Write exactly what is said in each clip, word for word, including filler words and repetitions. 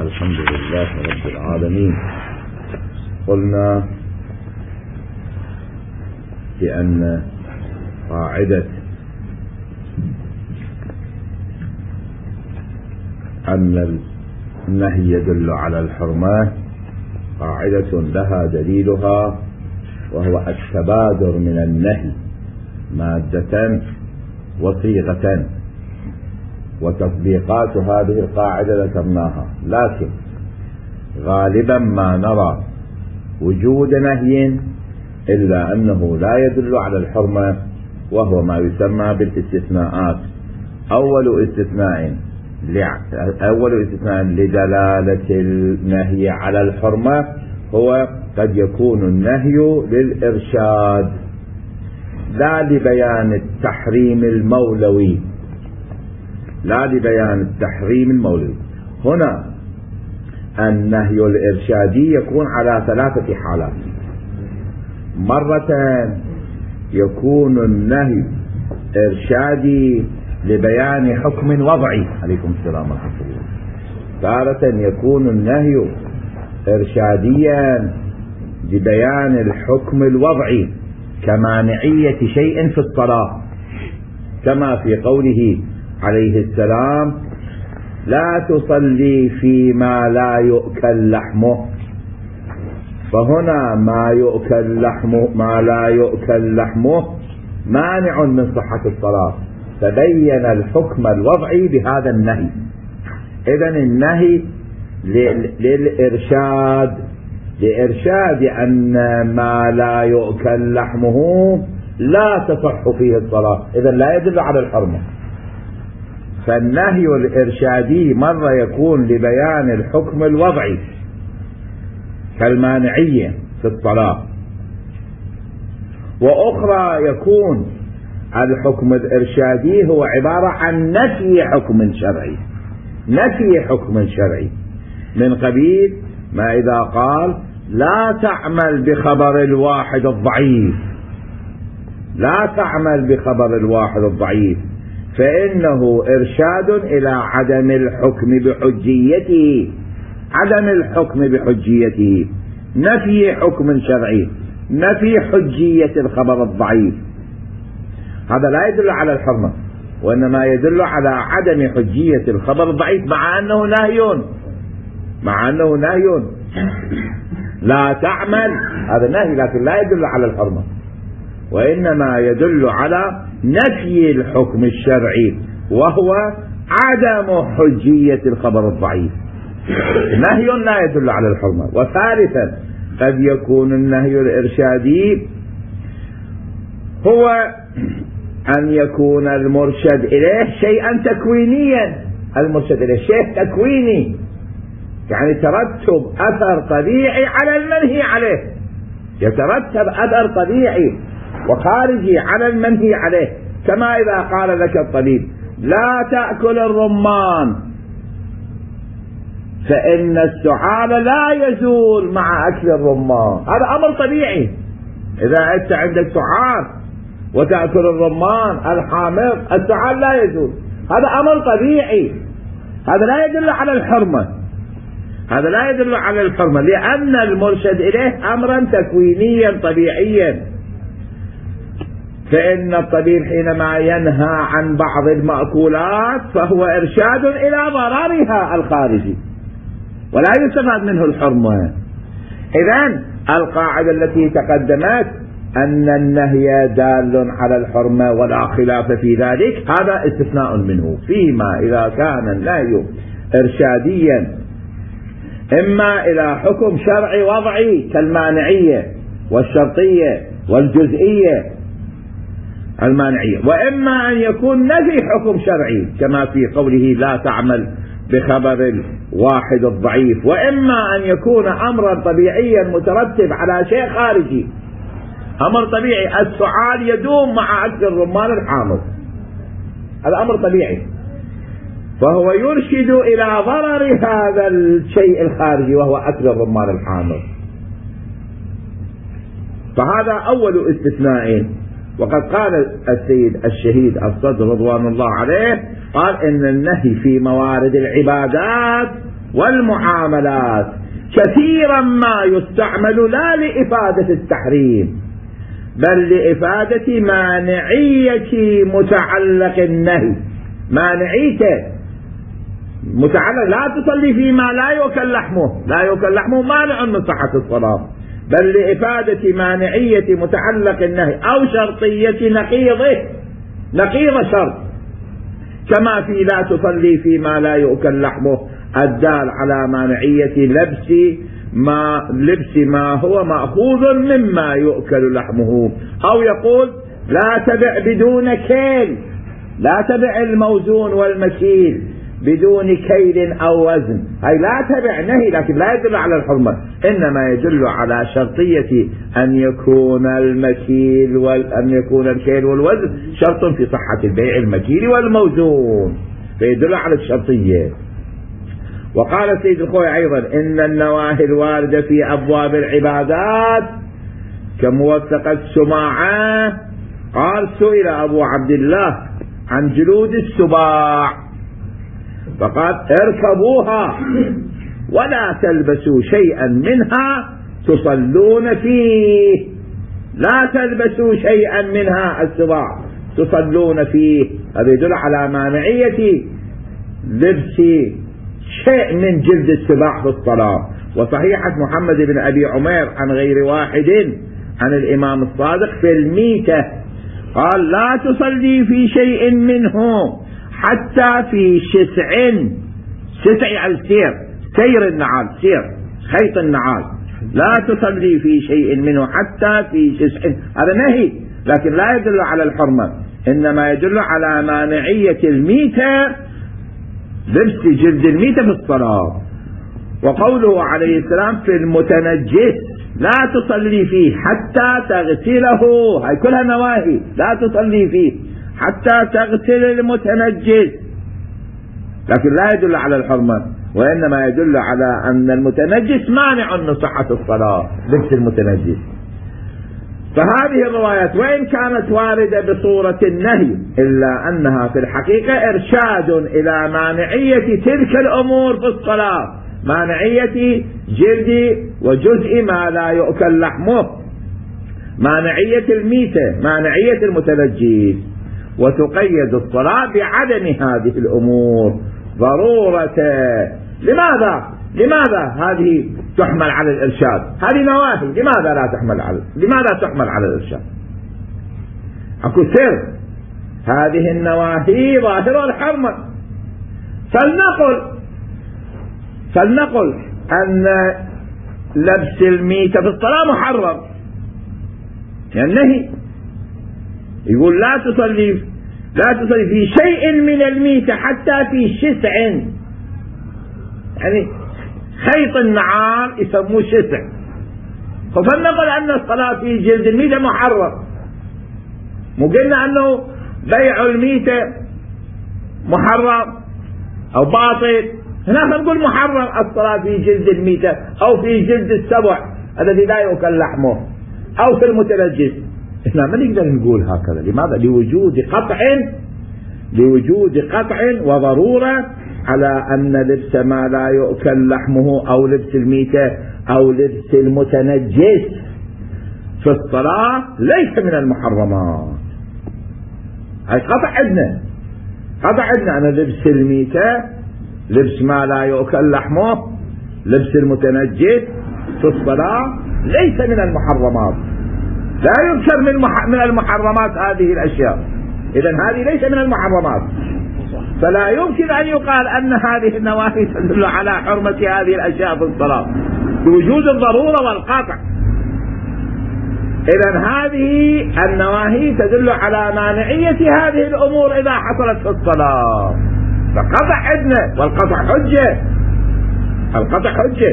الحمد لله رب العالمين. قلنا بأن قاعدة أن النهي يدل على الحرمة قاعدة لها دليلها، وهو التبادر من النهي مادة وصيغة، وتطبيقات هذه القاعدة ذكرناها. لكن غالبا ما نرى وجود نهي إلا أنه لا يدل على الحرمة، وهو ما يسمى بالاستثناءات. أول استثناء أول استثناء لدلالة النهي على الحرمة هو قد يكون النهي للإرشاد لا لبيان التحريم المولوي، لا لبيان التحريم المولوي. هنا النهي الإرشادي يكون على ثلاثة حالات. مرة يكون النهي إرشادي لبيان حكم وضعي، عليكم السلام ورحمة الله. تارة يكون النهي إرشاديا لبيان الحكم الوضعي كمانعية شيء في الصلاة، كما في قوله عليه السلام: لا تصلي فيما لا يؤكل لحمه. فهنا ما يؤكل لحمه ما لا يؤكل لحمه مانع من صحة الصلاة، فبين الحكم الوضعي بهذا النهي. إذن النهي للإرشاد لإرشاد أن ما لا يؤكل لحمه لا تصح فيه الصلاة، إذن لا يدل على الحرمة. فالنهي الإرشادي مرة يكون لبيان الحكم الوضعي كالمانعية في الصلاة، وأخرى يكون الحكم الإرشادي هو عبارة عن نفي حكم شرعي، نفي حكم شرعي من قبيل ما إذا قال: لا تعمل بخبر الواحد الضعيف، لا تعمل بخبر الواحد الضعيف، فإنه إرشاد إلى عدم الحكم بحجيته، عدم الحكم بحجيته، نفي حكم شرعي، نفي حجية الخبر الضعيف. هذا لا يدل على الحرمة، وإنما يدل على عدم حجية الخبر الضعيف، مع أنه نهي، مع أنه نهي لا تعمل، هذا نهي لكن لا يدل على الحرمة، وإنما يدل على نفي الحكم الشرعي، وهو عدم حجية الخبر الضعيف. نهي لا يدل على الحرمة. وثالثا قد يكون النهي الإرشادي هو أن يكون المرشد إليه شيئا تكوينيا، المرشد إليه شيء تكويني، يعني ترتب أثر طبيعي على المنهي عليه، يترتب أثر طبيعي وخارجي على المنهي عليه. كما إذا قال لك الطبيب: لا تأكل الرمان، فإن السعال لا يزول مع أكل الرمان، هذا أمر طبيعي. إذا أنت عندك سعال وتأكل الرمان الحامض، السعال لا يزول، هذا أمر طبيعي، هذا لا يدل على الحرمة، هذا لا يدل على الحرمة، لأن المرشد إليه أمرا تكوينيا طبيعيا. فإن الطبيب حينما ينهى عن بعض المأكولات فهو إرشاد إلى ضررها الخارجي، ولا يستفاد منه الحرمة. إذن القاعدة التي تقدمت أن النهي دال على الحرمة ولا خلاف في ذلك، هذا استثناء منه، فيما إذا كان النهي إرشاديا إما إلى حكم شرعي وضعي كالمانعية والشرطية والجزئية المانعية، وإما أن يكون نفي حكم شرعي كما في قوله: لا تعمل بخبر الواحد الضعيف، وإما أن يكون أمرا طبيعيا مترتب على شيء خارجي، أمر طبيعي، السعال يدوم مع أكل الرمان الحامض، هذا أمر طبيعي، فهو يرشد إلى ضرر هذا الشيء الخارجي وهو أكل الرمان الحامض. فهذا أول استثناء. وقد قال السيد الشهيد الصدر رضوان الله عليه، قال إن النهي في موارد العبادات والمعاملات كثيرا ما يستعمل لا لإفادة التحريم بل لإفادة مانعية متعلق النهي. مانعيته متعلق، لا تصلي فيما لا يؤكل لحمه، لا يؤكل لحمه مانع من صحة الصلاة، بل لإفادة مانعية متعلق النهي أو شرطية نقيضه، نقيض شرط، كما في لا تصلي فيما لا يؤكل لحمه الدال على مانعية لبس ما لبس ما هو مأخوذ مما يؤكل لحمه. أو يقول لا تبع بدون كيل، لا تبع الموزون والمكيل بدون كيل أو وزن، أي لا تبع نهي لكن لا يدل على الحرمة، إنما يدل على شرطية أن يكون المكيل وأن يكون الكيل والوزن شرط في صحة البيع، المكيل والموزون، فيدل على الشرطية. وقال سيد الخوي أيضا إن النواهي الواردة في أبواب العبادات كموثقة السماعة، قال سئل أبو عبد الله عن جلود السباع فقال اركبوها ولا تلبسوا شيئا منها تصلون فيه، لا تلبسوا شيئا منها السباع تصلون فيه. هذا يدل على مانعية لبس شيء من جلد السباع في الصلاة. وصحيحة محمد بن أبي عمير عن غير واحد عن الإمام الصادق في الميتة قال لا تصلي في شيء منه حتى في شسع، شسع على السير، سير النعال، سير خيط النعال، لا تصلي في شيء منه حتى في شسع. هذا نهي لكن لا يدل على الحرمة، إنما يدل على مانعية الميتة، لبس جلد الميتة في الصلاة. وقوله عليه السلام في المتنجس لا تصلي فيه حتى تغسله، هاي كلها نواهي، لا تصلي فيه حتى تغسل المتنجس، لكن لا يدل على الحرمة، وإنما يدل على أن المتنجس مانع من صحة الصلاة، لبس المتنجس. فهذه الروايات وإن كانت واردة بصورة النهي إلا أنها في الحقيقة إرشاد إلى مانعية تلك الأمور في الصلاة، مانعية جلد وجزء ما لا يؤكل لحمه، مانعية الميتة، مانعية المتنجس. وتقيد الصلاة بعدم هذه الأمور ضرورة. لماذا؟ لماذا هذه تحمل على الإرشاد؟ هذه نواهي، لماذا لا تحمل على لماذا تحمل على الإرشاد؟ أكو سر، هذه النواهي ظاهرة الحرمة. فلنقل فلنقل أن لبس الميتة في الصلاة محرم، يعني نهي، يقول لا تصلي لا تصلي في شيء من الميتة حتى في شسع، يعني خيط النعال يسموه شسع. فلنقل أن الصلاة في جلد الميتة محرم، مو قلنا أنه بيع الميتة محرم أو باطل، هنا نقول محرم الصلاة في جلد الميتة أو في جلد السبع الذي لا يؤكل لحمه أو في المتنجس. احنا ما نقدر نقول هكذا. لماذا؟ لوجود قطع لوجود قطع وضرورة على أن لبس ما لا يؤكل لحمه أو لبس الميتة أو لبس المتنجس في الصلاة ليس من المحرمات. هاي قطع عندنا، قطع عندنا أن لبس الميتة، لبس ما لا يؤكل لحمه، لبس المتنجس في الصلاة ليس من المحرمات، لا يذكر من من المحرمات هذه الأشياء. إذن هذه ليس من المحرمات، فلا يمكن أن يقال أن هذه النواهي تدل على حرمة هذه الأشياء في الصلاة بوجود الضرورة والقطع. إذن هذه النواهي تدل على مانعية هذه الأمور إذا حصلت في الصلاة، فقطع عندنا، والقطع حجة، القطع حجة.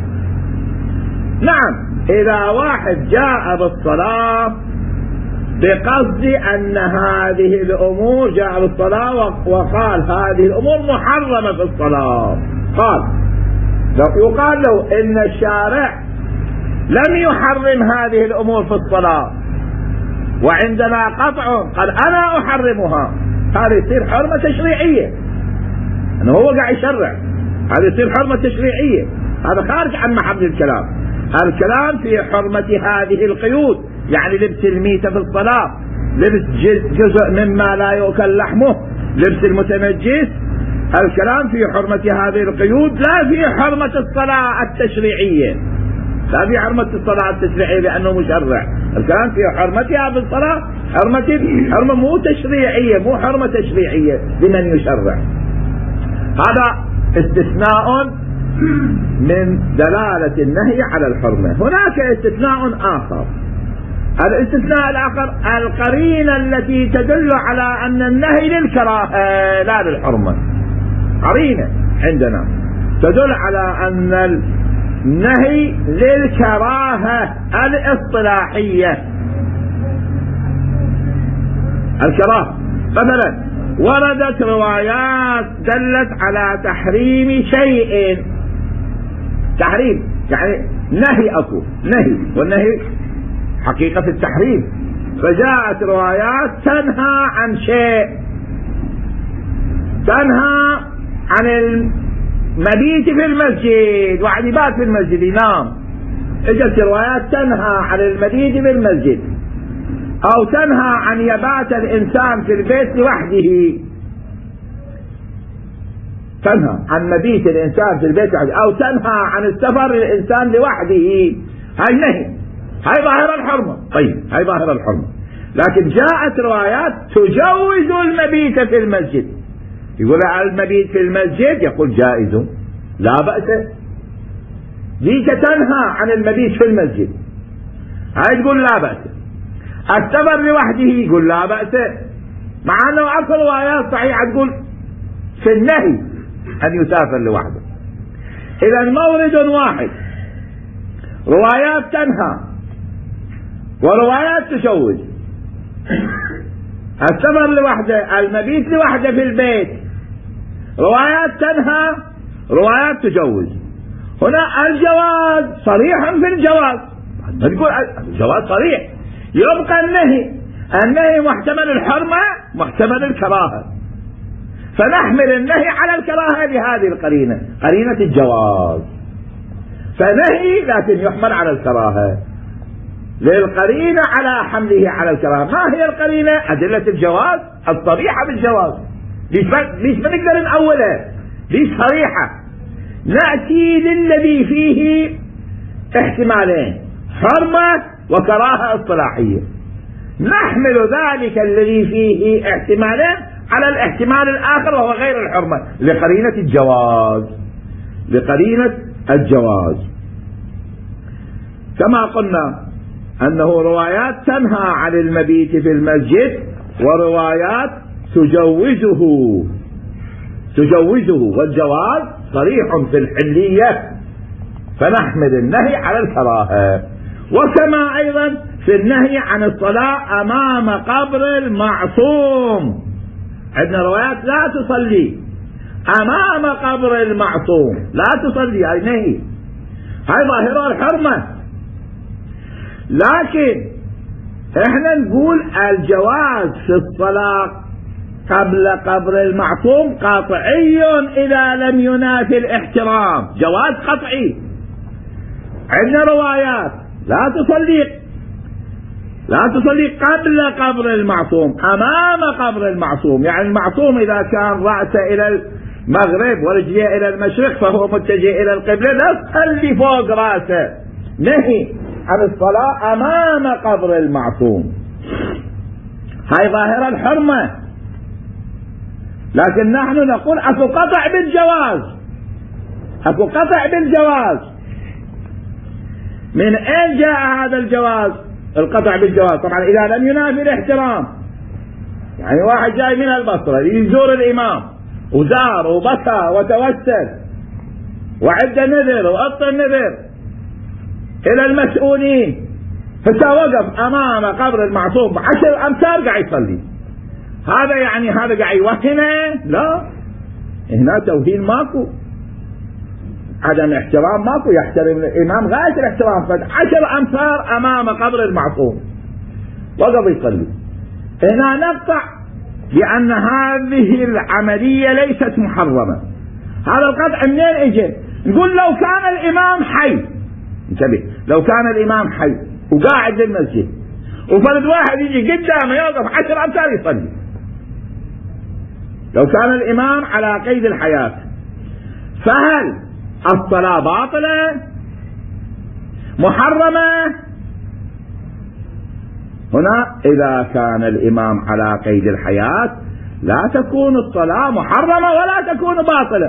نعم، إذا واحد جاء بالصلاة بقصد أن هذه الأمور، جاء بالصلاة وقال هذه الأمور محرمة في الصلاة، قال لو يقال له إن الشارع لم يحرم هذه الأمور في الصلاة وعندنا قطع قال أنا أحرمها، هذه تصير حرمة تشريعية، أنه هو قاعد يشرع، هذا يصير حرمة تشريعية، هذا خارج عن محل الكلام. الكلام في حرمة هذه القيود، يعني لبس الميتة في الصلاة، لبس جزء مما لا يؤكل لحمه، لبس المتنجس. الكلام في حرمة هذه القيود، لا في حرمة الصلاة التشريعية، لا في حرمة الصلاة التشريعية لأنه مشرع. الكلام في حرمتها بالصلاة، حرمة حرمة مو تشريعية، مو حرمة تشريعية لمن يشرع. هذا استثناء من دلالة النهي على الحرمة. هناك استثناء آخر، الاستثناء الآخر القرينة التي تدل على أن النهي للكراهة لا للحرمة. قرينة عندنا تدل على أن النهي للكراهة الاصطلاحية. الكراهة مثلا وردت روايات دلت على تحريم شيء، تحريم يعني نهي، أكو نهي، والنهي حقيقة التحريم. فجاءت روايات تنهى عن شيء، تنهى عن المبيت في المسجد، واحد يبات في المسجد ينام. اجت روايات تنهى عن المبيت في المسجد، او تنهى عن يبات الانسان في البيت لوحده، تنهى عن مبيت الانسان في البيت لوحده، او تنهى عن السفر للانسان لوحده. هاي نهي، هاي ظاهرة الحرمة. طيب هاي ظاهرة الحرمة، لكن جاءت روايات تجوز المبيت في المسجد. يقول المبيت في المسجد، يقول جائز لا بأس. ذيك تنهى عن المبيت في المسجد، هاي تقول لا بأس. السفر لوحده يقول لا بأس، مع انه اكو روايات صحيحة تقول في النهي ان يسافر لوحده. اذا مورد واحد، روايات تنهى وروايات تجوز. السفر لوحده، المبيت لوحده في البيت، روايات تنهى، روايات تجوز. هنا الجواز صريحا في الجواز، ما تقول الجواز صريح، يبقى النهي، النهي محتمل الحرمة محتمل الكراهة، فنحمل النهي على الكراهة لهذه القرينة، قرينة الجواز. فنهي لكن يحمل على الكراهة، للقرينة على حمله على الكراهة. ما هي القرينة؟ أدلة الجواز الصريحة بالجواز. ليش ما نقدر نأولها؟ ليش صريحة؟ نأتي للذي فيه احتمالين، حرمة وكراهة اصطلاحية، نحمل ذلك الذي فيه احتمالين على الاحتمال الآخر وهو غير الحرمة، لقرينة الجواز، لقرينة الجواز. كما قلنا أنه روايات تنهى عن المبيت في المسجد، وروايات تجوزه تجوزه والجواز صريح في الحلية، فنحمل النهي على الكراهة. وكما أيضا في النهي عن الصلاة أمام قبر المعصوم، عندنا روايات لا تصلي أمام قبر المعصوم، لا تصلي، هاي نهي، هاي ظاهرة الحرمة. لكن احنا نقول الجواز في الصلاة قبل قبر المعصوم قطعي إذا لم ينافي الاحترام، جواز قطعي. عندنا روايات لا تصلي لا تصلي قبل قبر المعصوم، أمام قبر المعصوم، يعني المعصوم إذا كان رأسه إلى المغرب ورجليه إلى المشرق فهو متجه إلى القبلة، لا تصلي فوق رأسه. نهي عن الصلاة أمام قبر المعصوم، هاي ظاهرة الحرمة. لكن نحن نقول أكو قطع بالجواز، أكو قطع بالجواز. من أين جاء هذا الجواز؟ القطع بالجواز طبعا إذا لم ينافي الاحترام. يعني واحد جاي من البصرة يزور الإمام وزار وبكى وتوسل وعد نذر وأطى النذر إلى المسؤولين، فتوقف أمام قبر المعصوم عشر أمتار قاعد يصلي، هذا يعني هذا قاعد يوهمه؟ لا، هنا توهين ماكو، عدم احترام ماكو، يحترم الإمام غاية الاحترام، فعشر أمتار أمام قبر المعصوم وقف يصلي. هنا نقطع بأن هذه العملية ليست محرمة، هذا القطع منين اجى؟ نقول لو كان الامام حي، انتبه، لو كان الامام حي وقاعد بالمسجد وفرد واحد يجي قدامه يوقف عشر امتار يصلي، لو كان الامام على قيد الحياة، فهل الصلاة باطلة محرمة؟ هنا إذا كان الإمام على قيد الحياة لا تكون الصلاة محرمة ولا تكون باطلة.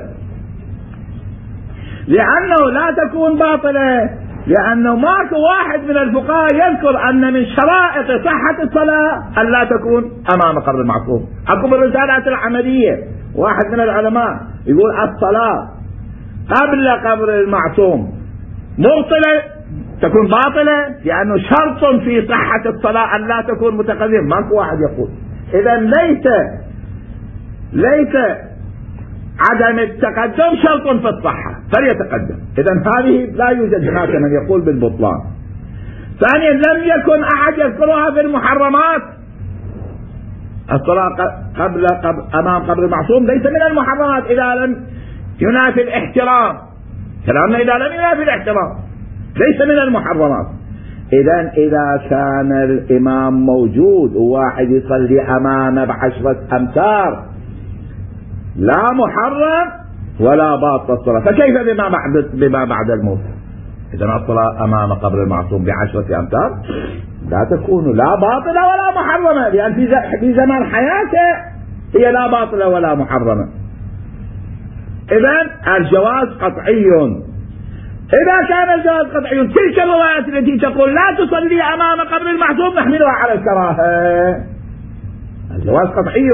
لأنه لا تكون باطلة لأنه ماكو واحد من الفقهاء يذكر أن من شرائط صحة الصلاة أن لا تكون أمام قبر المعصوم. أكو بالرسالات العملية واحد من العلماء يقول الصلاة قبل قبر المعصوم مبطلة، تكون باطلة، لأنه شرط في صحة الصلاة أن لا تكون متقدمة. ماكو واحد يقول. إذا ليس ليس عدم التقدم شرط في الصحة فليتقدم. إذا هذه لا يوجد هناك من يقول بالبطلان. ثانيا لم يكن أحد يذكرها في المحرمات. الصلاة قبل, قبل أمام قبر المعصوم ليس من المحرمات إذا لم ينافي الاحترام. كلامنا إذا لم ينافي الاحترام ليس من المحرمات. إذا إذا كان الإمام موجود وواحد يصلي أمامه بعشرة أمتار لا محرم ولا باطل الصلاة، فكيف بما بعد بما بعد الموت؟ إذا الصلاة أمام قبر المعصوم بعشرة أمتار لا تكون لا باطلة ولا محرمة، لأن في زمان حياته هي لا باطلة ولا محرمة. إذا الجواز قطعي. إذا كان الجواز قطعي تلك الروايات التي تقول لا تصلي أمام قبر المعصوم نحملها على الكراهة. الجواز قطعي.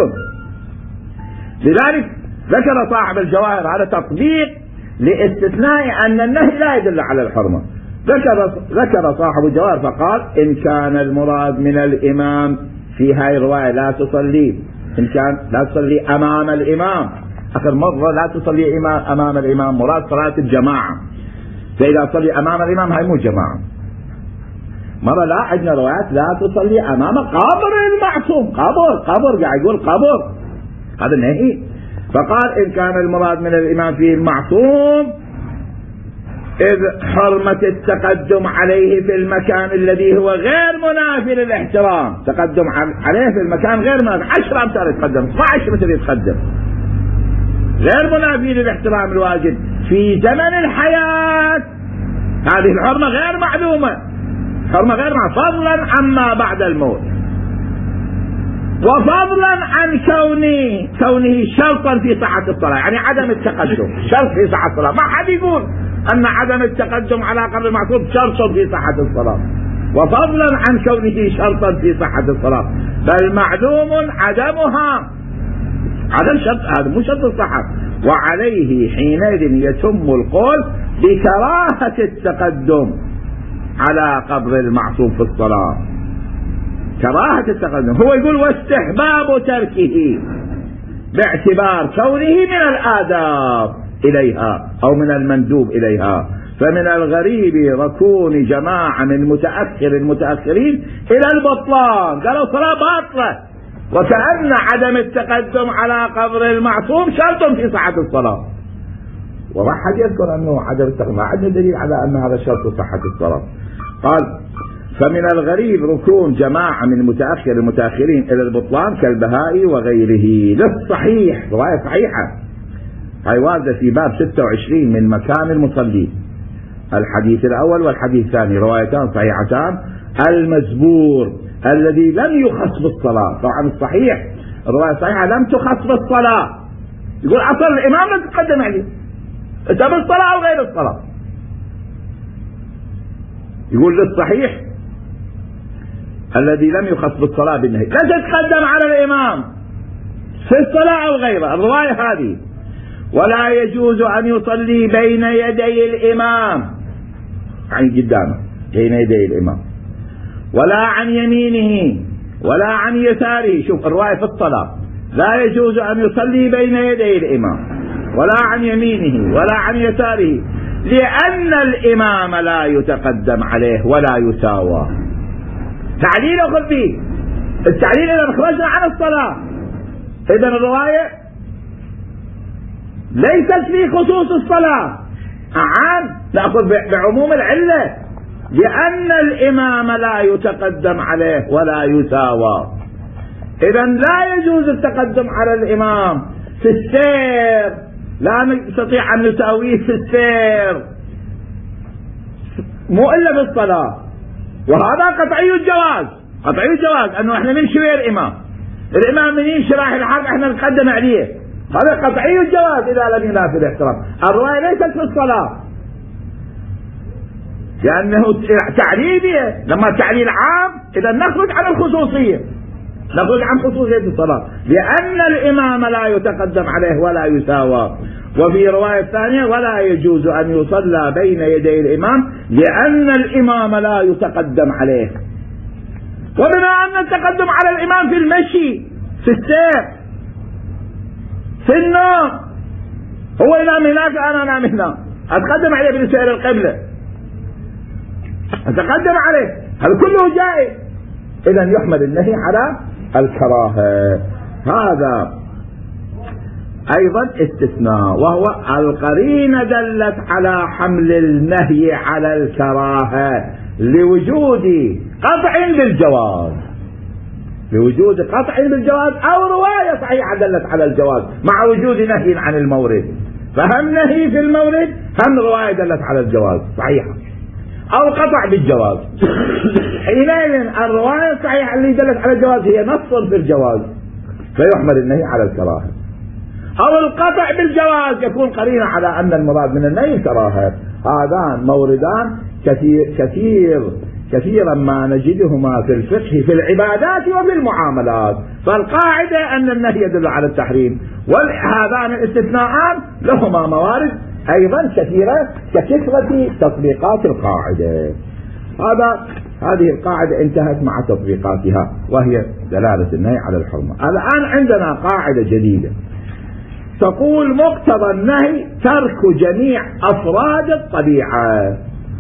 لذلك ذكر صاحب الجواهر هذا تطبيق لاستثناء أن النهي لا يدل على الحرمة. ذكر ذكر صاحب الجواهر فقال إن كان المراد من الإمام في هاي الرواية لا تصلي، إن كان لا تصلي أمام الإمام، آخر مرة لا تصلي أمام الإمام مراد صلاة الجماعة، فإذا صلي أمام الإمام هاي مو جماعة. مرة لا عندنا روايات لا تصلي أمام قبر المعصوم، قبر قبر قاعد يقول قبر، هذا نهي. فقال إن كان المراد من الإمام فيه المعصوم إذ حرمة التقدم عليه في المكان الذي هو غير منافي للاحترام، تقدم عليه في المكان غير منافي، عشرة أمتار يتقدم، اثني عشر متر يتقدم، غير منافي للاحترام الواجب في زمن الحياة، هذه الحرمة غير معلومة، حرمة غير معلومة، فضلا عما بعد الموت، وفضلا عن كونه كونه شرطا في صحة الصلاة، يعني عدم التقدم شرط في صحة الصلاة. ما حد يقول أن عدم التقدم على قبر المعصوم شرط في صحة الصلاة، وفضلا عن كونه شرطا في صحة الصلاة، بل معلوم عدمها، عدم شرط، هذا مو شرط الصحة. وعليه حينئذ يتم القول بكراهة التقدم على قبر المعصوم في الصلاة، كراهة التقدم. هو يقول واستحباب تركه باعتبار كونه من الآداب إليها أو من المندوب إليها، فمن الغريب ركون جماعة من متأخر المتأخرين إلى البطلان، قالوا صلاة باطلة، وكأن عدم التقدم على قبر المعصوم شرط في صحة الصلاة. وما حد يذكر أنه عدم التقدم، ما عندنا دليل على أن هذا شرط صحة الصلاة. قال فمن الغريب ركون جماعة من متأخر المتأخرين إلى البطلان كالبهائي وغيره. للصحيح رواية صحيحة هاي واردة في باب ستة وعشرين من مكان المصلي، الحديث الأول والحديث الثاني روايتان صحيحتان، المزبور الذي لم يخص بالصلاة. طبعا الصحيح الرواية الصحيحة لم تخص بالصلاة، يقول أصل الإمام لا تتقدم عليه أنت بالصلاة أو غير الصلاة. يقول للصحيح الذي لم يخص بالصلاة بالنهي لا تتقدم على الإمام في الصلاة أو غيره، الرواية هذه. ولا يجوز أن يصلي بين يدي الإمام، يعني قدامه بين يدي الإمام، ولا عن يمينه ولا عن يساره. شوف الرواية في الصلاة لا يجوز أن يصلي بين يدي الإمام ولا عن يمينه ولا عن يساره، لأن الإمام لا يتقدم عليه ولا يساوى. تعليل أخذ به التعليل إذا خرجنا عن الصلاة. إذا الرواية ليست في خصوص الصلاة، عام نأخذ بعموم العلة، لأن الإمام لا يتقدم عليه ولا يساوى. إذا لا يجوز التقدم على الإمام في السير، لا نستطيع أن نساويه في السير، مو إلا في الصلاة. وهذا قطعي الجواز، قطعي الجواز أنه إحنا نمشي ويا الإمام، الإمام من يمشي راح الحرب إحنا نتقدم عليه، هذا قطعي الجواز إذا لم ينافي الاحترام. الرواية ليست في الصلاة، لأنه تعليلية، لما تعليل عام إذا نخرج عن الخصوصية، نخرج عن خصوصية الصلاة، لأن الإمام لا يتقدم عليه ولا يساوى. وفي رواية ثانية ولا يجوز أن يصلى بين يدي الإمام لأن الإمام لا يتقدم عليه. وبما أن التقدم على الإمام في المشي، في السير، في النوم، هو ينام هناك أنا أنام هنا، أتقدم عليه بسير القبلة، أتقدم عليه، هذا كله جائز. إذا يحمل النهي على الكراهة. هذا أيضا استثناء، وهو القرينة دلت على حمل النهي على الكراهة لوجود قطع بالجواز، لوجود قطع بالجواز، أو رواية صحيحة دلت على الجواز مع وجود نهي عن المورد، فهم نهي في المورد هم رواية دلت على الجواز صحيحة، أو قطع بالجواز. حينئذ الرواية الصحيحة اللي دلت على الجواز هي نص في الجواز فيحمل النهي على الكراهة، أو القطع بالجواز يكون قرينة على أن المراد من النهي الكراهة. هذان موردان كثير كثير كثيرا ما نجدهما في الفقه في العبادات وفي المعاملات. فالقاعدة أن النهي يدل على التحريم، وهذان الاستثناءان لهما موارد أيضا كثيرة ككثرة تطبيقات القاعدة. هذا هذه القاعدة انتهت مع تطبيقاتها وهي دلالة النهي على الحرمة. الآن عندنا قاعدة جديدة تقول مقتضى النهي ترك جميع أفراد الطبيعة.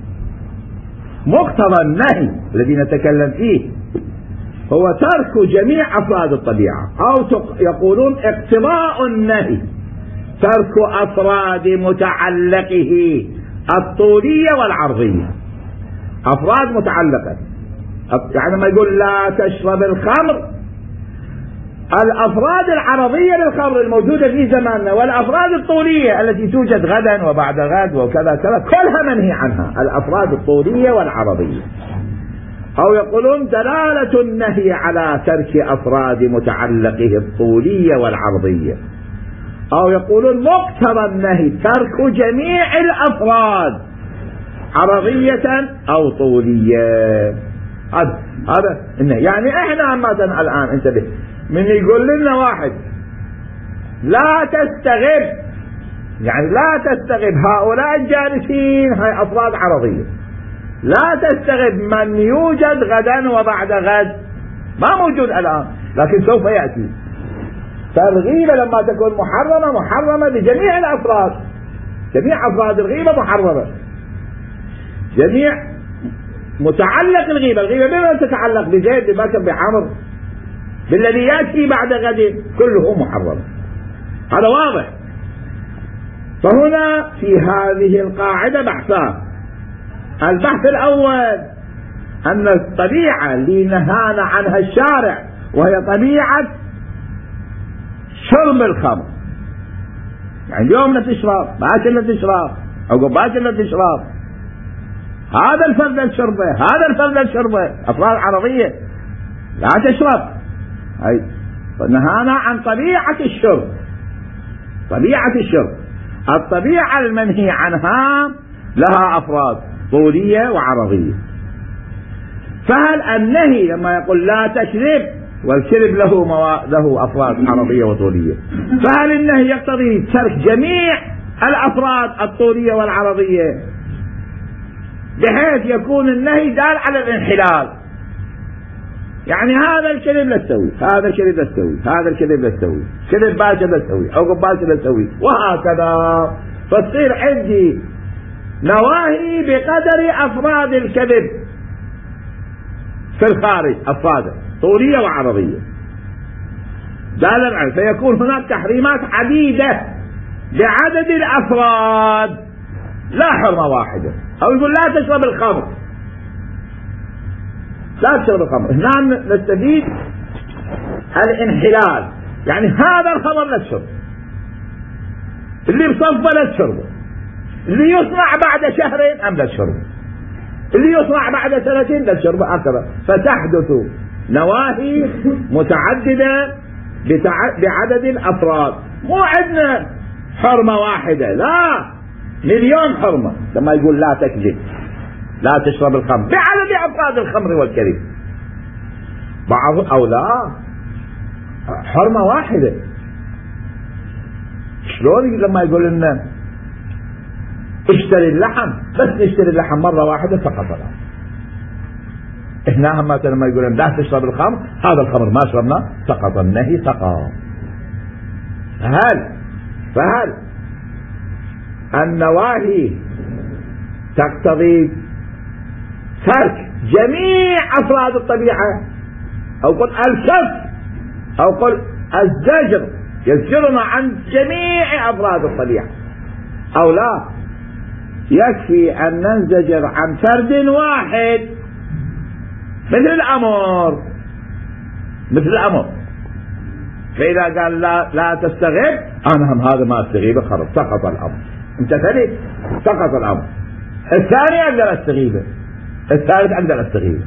مقتضى النهي الذي نتكلم فيه هو ترك جميع أفراد الطبيعة، أو يقولون اقتضاء النهي ترك أفراد متعلقه الطولية والعرضية. أفراد متعلقة يعني ما يقول لا تشرب الخمر، الأفراد العرضية للخمر الموجودة في زماننا والأفراد الطولية التي توجد غدا وبعد غد وكذا كذا كلها منهي عنها، الأفراد الطولية والعرضية. أو يقولون دلالة النهي على ترك أفراد متعلقه الطولية والعرضية. أو يقولون مقتضى النهي ترك جميع الأفراد عرضية أو طولية. هذا هذا يعني احنا مثلا الآن انتبه، من يقول لنا واحد لا تستغب، يعني لا تستغب هؤلاء الجالسين هاي أفراد عرضية، لا تستغب من يوجد غدا وبعد غد، ما موجود الآن لكن سوف يأتي. فالغيبة لما تكون محرمة محرمة لجميع الأفراد، جميع أفراد الغيبة محرمة، جميع متعلق الغيبة، الغيبة بما تتعلق بزيد ببكر بعمر بالذي يأتي بعد غد كله محرم، هذا واضح. فهنا في هذه القاعدة بحثان. البحث الأول أن الطبيعة اللي نهانا عنها الشارع وهي طبيعة شرب الخمر، يعني اليوم لا تشرب باكر لا تشرب عقب باكر لا تشرب، هذا الفرد الشربة هذا الفرد الشربة أفراد عرضية لا تشرب، هاي نهانا عن طبيعة الشرب. طبيعة الشرب الطبيعة المنهي عنها لها أفراد طولية وعرضية. فهل النهي لما يقول لا تشرب والشرب له موا... له أفراد عرضية وطولية، فهل النهي يقتضي ترك جميع الأفراد الطولية والعرضية بحيث يكون النهي دال على الانحلال؟ يعني هذا الكلب لا تسوي، هذا الكلب لا تسوي، هذا الكلب لا تسوي، كلب باكر لا تسوي، عقب باكر لا تسوي، وهكذا. فتصير عندي نواهي بقدر أفراد الكذب في الخارج، أفراد طولية وعرضية دالا على، فيكون هناك تحريمات عديدة بعدد الأفراد لا حرمة واحدة، أو يقول لا تشرب الخمر، لا تشرب الخمر. هنا نستفيد الانحلال، يعني هذا الخمر لا تشرب، اللي بصفه لا تشربه، اللي يصنع بعد شهرين أم لا تشربه، اللي يصنع بعد سنتين لا تشربه، هكذا. فتحدث نواهي متعددة بعدد الأفراد. مو عندنا حرمة واحدة، لا، مليون حرمة. لما يقول لا تكذب، لا تشرب الخمر، بعدد أفراد الخمر والكذب. بعض أو لا، حرمة واحدة. شلون لما يقول لنا اشتري اللحم، بس نشتري اللحم مرة واحدة فقط الآن. هنا هم لما يقول لنا لا تشرب الخمر، هذا الخمر ما شربنا، سقط النهي سقط. فهل فهل النواهي تقتضي ترك جميع أفراد الطبيعة، أو قل الكف، أو قل الزجر يزجرنا عن جميع أفراد الطبيعة، أو لا يكفي أن ننزجر عن فرد واحد مثل الأمر مثل الأمر فإذا قال لا, لا تستغيب، أنا هم هذا ما استغيبه، خلاص سقط الأمر. انت ثالث سقط الأمر. الثاني أقدر استغيبه، الثالث أقدر استغيبه.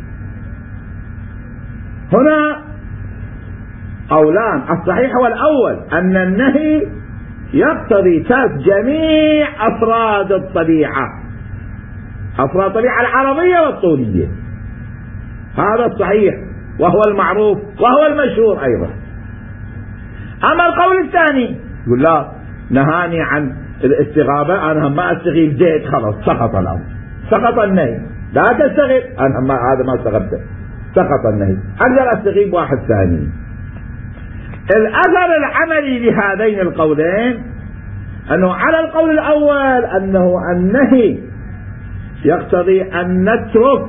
هنا قولان، الصحيح هو الأول أن النهي يقتضي ترك جميع أفراد الطبيعة، أفراد الطبيعة العربية والطولية، هذا الصحيح وهو المعروف وهو المشهور أيضا. أما القول الثاني يقول لا، نهاني عن الاستغابة، أنا ما أستغيب زيت، خلاص سقط الأمر، سقط النهي. لا تستغيب، أنا ما هذا ما استغبته، سقط النهي، أقدر أستغيب واحد ثاني. الأثر العملي لهذين القولين أنه على القول الأول أنه النهي يقتضي أن نترك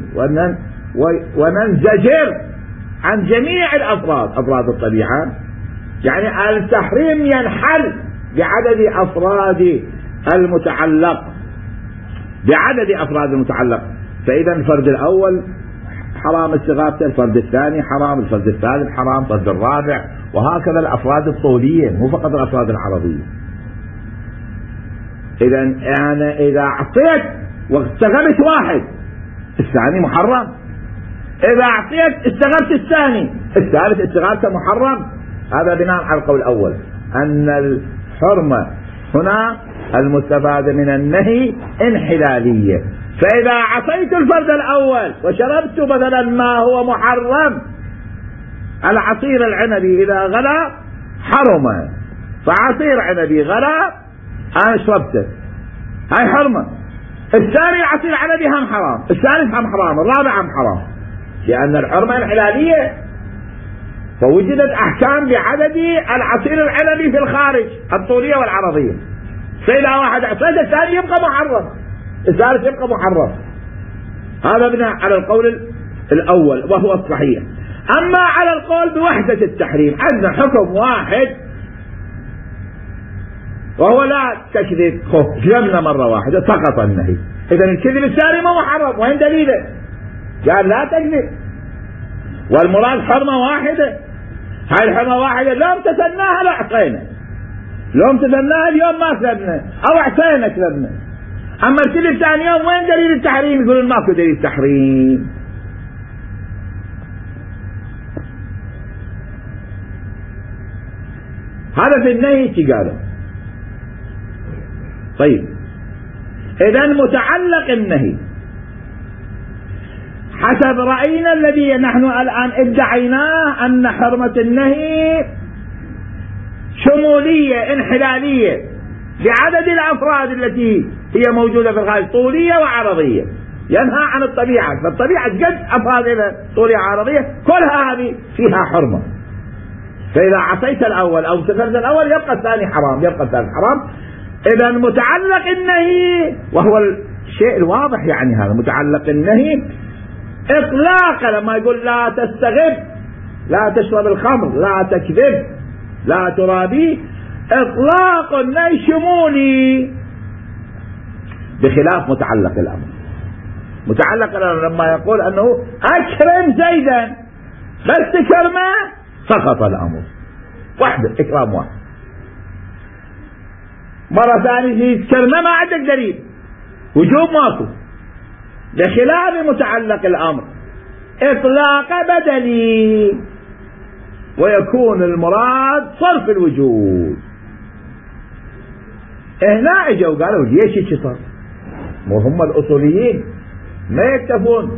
وننزجر عن جميع الأفراد، أفراد الطبيعة، يعني التحريم ينحل بعدد أفراد المتعلق، بعدد أفراد المتعلق. فإذا الفرد الأول حرام استغاثته، الفرد الثاني حرام، الفرد الثالث حرام، الفرد الرابع، وهكذا الأفراد الطولية، مو فقط الأفراد العربية. إذا أنا إذا أعطيت واستغبت واحد، الثاني محرم. إذا أعطيت استغبت الثاني، الثالث استغاثته محرم. هذا بناء على القول الأول أن الحرمة هنا المستفادة من النهي انحلالية. فإذا عصيت الفرد الأول وشربت مثلا ما هو محرم، العصير العنبي إذا غلى حرمة، فعصير عنبي غلى أنا شربته، هاي حرمة. الثاني العصير العنبي هم حرام، الثالث هم حرام، الرابع هم حرام، لأن الحرمة انحلالية. فوجدت أحكام بعدد العصير العنبي في الخارج، الطولية والعرضية. فإذا واحد عصيت الثاني يبقى محرم، الثالث يبقى محرم. هذا بناء على القول الأول وهو الصحيح. أما على القول بوحدة التحريم، عندنا حكم واحد وهو لا تكذب، كذبنا مرة واحدة سقط النهي. إذا الكذب الثاني ما محرم، وين دليله؟ قال لا تكذب، والمراد حرمة واحدة. هاي الحرمة واحدة لو امتثلناها لا عصينا، لو امتثلناها اليوم ما كذبنا، أو عصينا كذبنا. أما الكذب الثاني يوم وين دليل التحريم؟ يقولون ماكو دليل التحريم. هذا في النهي شي قالوا. طيب إذا متعلق النهي حسب رأينا الذي نحن الآن ادعيناه أن حرمة النهي شمولية انحلالية بعدد الأفراد التي هي موجودة في الخارج، طولية وعرضية، ينهى عن الطبيعة. فالطبيعة قد أفرادها طولية عرضية، كلها هذه فيها حرمة. فإذا عصيت الأول أو امتثلت الأول يبقى الثاني حرام، يبقى الثالث حرام. إذا متعلق النهي وهو الشيء الواضح، يعني هذا متعلق النهي إطلاقا لما يقول لا تستغب، لا تشرب الخمر، لا تكذب، لا ترابي، إطلاق النهي شمولي بخلاف متعلق الأمر. متعلق الأمر لما يقول أنه أكرم زيدا بس تكرمه سقط الأمر، وحده إكرام واحد. مرة ثانية تكرمه ما عندك دليل، وجوب ماكو. بخلاف متعلق الأمر إطلاق بدلي ويكون المراد صرف الوجود. هنا اجوا قالوا ليش هيك صار؟ مو هم الأصوليين ما يكتفون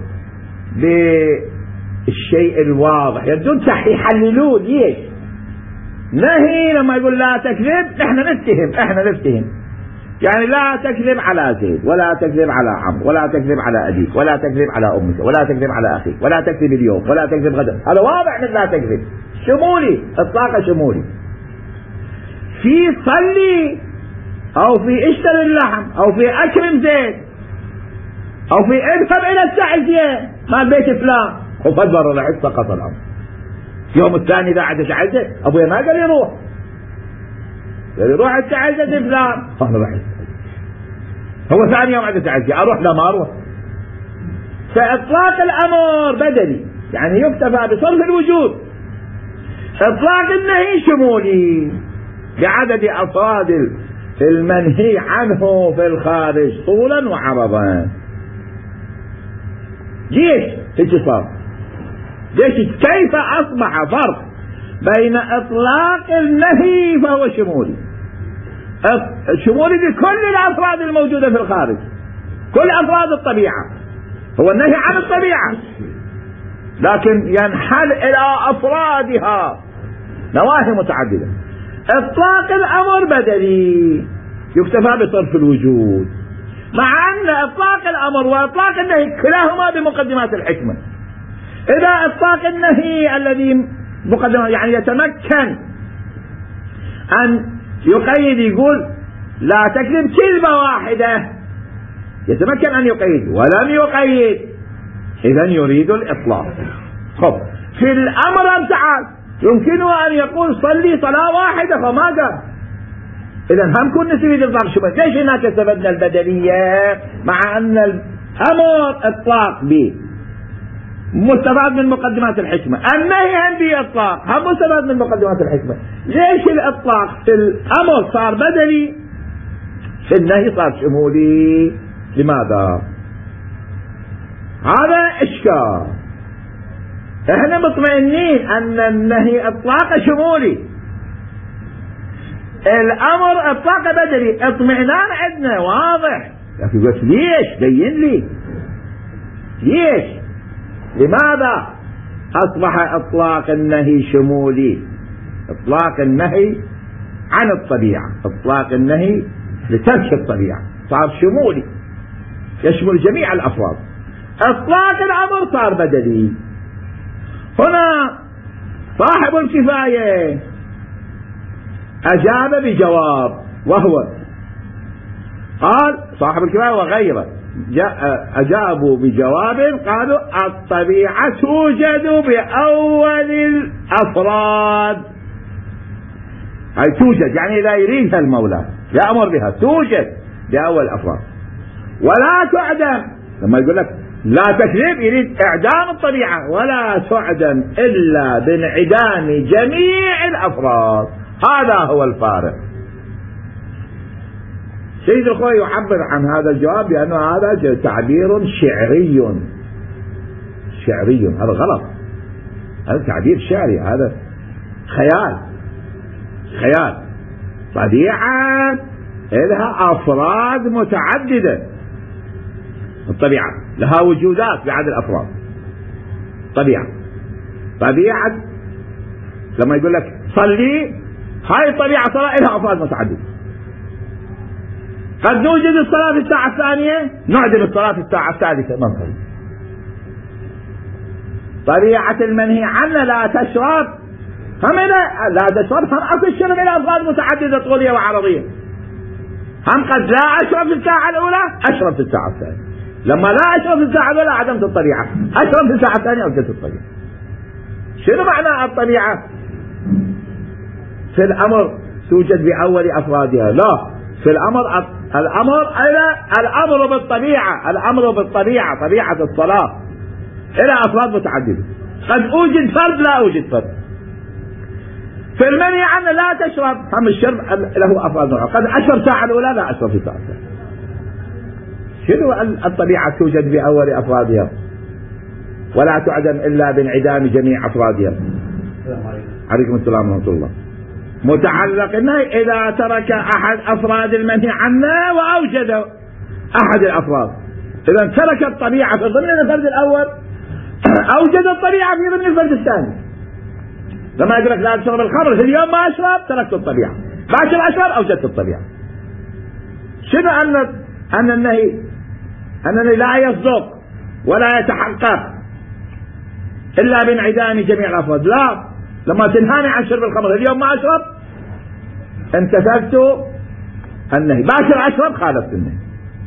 بالشيء الواضح، يبدون يحللون. ليش نهي لما يقول لا تكذب؟ احنا نتهم احنا نتهم يعني لا تكذب على زيد، ولا تكذب على عمرو، ولا تكذب على أبيك، ولا تكذب على أمك، ولا تكذب على أخيك، ولا تكذب اليوم، ولا تكذب غدا. هذا واضح من لا تكذب، شمولي، إطلاق شمولي. في صلي أو في اشتري اللحم أو في أكرم زيد أو في اذهب إلى التعزية مال بيت فلان، وفدبر رحت سقط الأمر. يوم الثاني إذا عاد تعزية أبويا ما قال يروح، قال يروح التعزية فلان، أنا رحت. هو ثاني يوم عاد تعزية أروح لا ما أروح. فإطلاق الأمر بدلي يعني يكتفى بصرف الوجود. إطلاق النهي شمولي بعدد أفراد المنهي عنه في الخارج طولا وعرضا. ليش هيك صار؟ ليش كيف أصبح فرق بين إطلاق النهي فهو شمولي؟ شمولي بكل الأفراد الموجودة في الخارج، كل أفراد الطبيعة. هو النهي عن الطبيعة لكن ينحل إلى أفرادها نواهي متعددة. إطلاق الأمر بدلي يكتفى بصرف الوجود، مع أن إطلاق الأمر وإطلاق النهي كلاهما بمقدمات الحكمة. إذا إطلاق النهي الذي مقدمة يعني يتمكن أن يقيد، يقول لا تكذب كلمة واحدة، يتمكن أن يقيد، ولم يقيد إذا يريد الإطلاق. خب في الأمر تعال يمكنه أن يقول صلي صلاة واحدة فما قال، إذا هم كنا نريد الإطلاق. شو ليش هناك استفدنا البدلية مع أن الأمر إطلاق به مستفاد من مقدمات الحكمة، النهي هم به إطلاق هم مستفاد من مقدمات الحكمة. ليش الإطلاق في الأمر صار بدلي في النهي صار شمولي؟ لماذا؟ هذا إشكال. احنا مطمئنين ان النهي اطلاق شمولي، الامر اطلاق بدلي، اطمئنان عندنا واضح. لكن بس ليش؟ بين لي ليش؟ لماذا اصبح اطلاق النهي شمولي؟ اطلاق النهي عن الطبيعة، اطلاق النهي لترك الطبيعة صار شمولي يشمل جميع الافراد. اطلاق الامر صار بدلي. هنا صاحب الكفاية أجاب بجواب، وهو قال صاحب الكفاية وغيره أجابوا بجواب قالوا الطبيعة توجد بأول الأفراد، أي توجد يعني لا يريدها المولى يأمر بها، توجد بأول الأفراد ولا تعدم. لما يقول لك لا تكذب يريد إعدام الطبيعة، ولا تعدم إلا بانعدام جميع الأفراد. هذا هو الفارق. سيد الخوي يعبر عن هذا الجواب بأنه هذا تعبير شعري شعري هذا غلط، هذا تعبير شعري، هذا خيال خيال. طبيعة لها أفراد متعددة، الطبيعة لها وجودات بعدد الأفراد. طبيعة طبيعة لما يقول لك صلي، هاي الطبيعة صلاة لها أفراد متعددة. قد نوجد الصلاة في الساعة الثانية، نعدم الصلاة في الساعة الثالثة ما نصلي. طبيعة المنهي عنه لا تشرب، هم لا تشرب هم أصل الشرب إلى أفراد متعددة طولية وعرضية. هم قد لا أشرب في الساعة الأولى أشرب في الساعة الثانية، لما لا أشرب في الساعة الأولى عدمت الطبيعة، أشرب في الساعة الثانية وجدت الطبيعة. شنو معنى الطبيعة؟ في الأمر توجد بأول أفرادها. لا، في الأمر الأمر الأمر بالطبيعة الأمر بالطبيعة طبيعة الصلاة إلى أفراد متعددة. قد أوجد فرد لا أوجد فرد. في المنهي عنه لا تشرب، هم الشرب له أفراد، قد أشرب ساعة الأولى لا أشرب في ساعة. شنو الطبيعة توجد بأول أفرادها ولا تعدم إلا بانعدام جميع أفرادها. عليكم السلام ورحمة الله. متعلق النهي إذا ترك أحد أفراد المنهي عنه وأوجد أحد الأفراد. إذا ترك الطبيعة في ضمن الفرد الأول أوجد الطبيعة في ضمن الفرد الثاني. لما يقول لك لا تشرب الخمر، في اليوم ما أشرب تركت الطبيعة، باكر أشرب أوجدت الطبيعة. شنو أن أن النهي أنني لا يصدق ولا يتحقق إلا بانعدام جميع الأفراد. لا، لما تنهاني عن شرب الخمر اليوم ما أشرب امتثلت النهي، باكر أشرب خالفت النهي.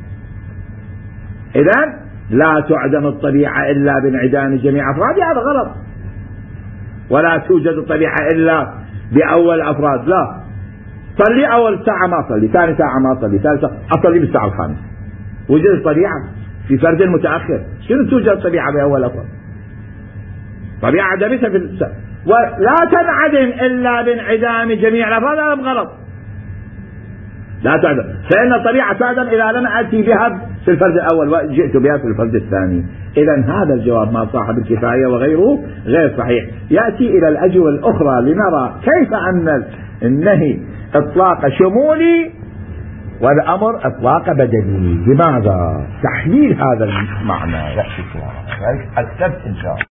إذن لا تعدم الطبيعة إلا بانعدام جميع أفرادها، هذا غلط. ولا توجد الطبيعة إلا بأول أفراد. لا، صلي أول ساعة ما صلي، ثاني ساعة ما صلي، ثالث ساعة أصلي بالساعة الخامسة. وجد الطبيعة في فرد متأخر. شنو توجد الطبيعة بأول أفراد؟ طبيعة عدمتها في الساعة. ولا تنعدم إلا بانعدام جميع الأفراد، هذا غلط. لا تعدم، فإن الطبيعة تعدم إذا لم أتي بها في الفرد الأول وجئت بها في الفرد الثاني. إذن هذا الجواب مع صاحب الكفاية وغيره غير صحيح. يأتي إلى الأجوبة الأخرى لنرى كيف أن النهي إطلاق شمولي والأمر إطلاق بدلي. لماذا؟ تحليل هذا المعنى يأتي السبت إن شاء الله.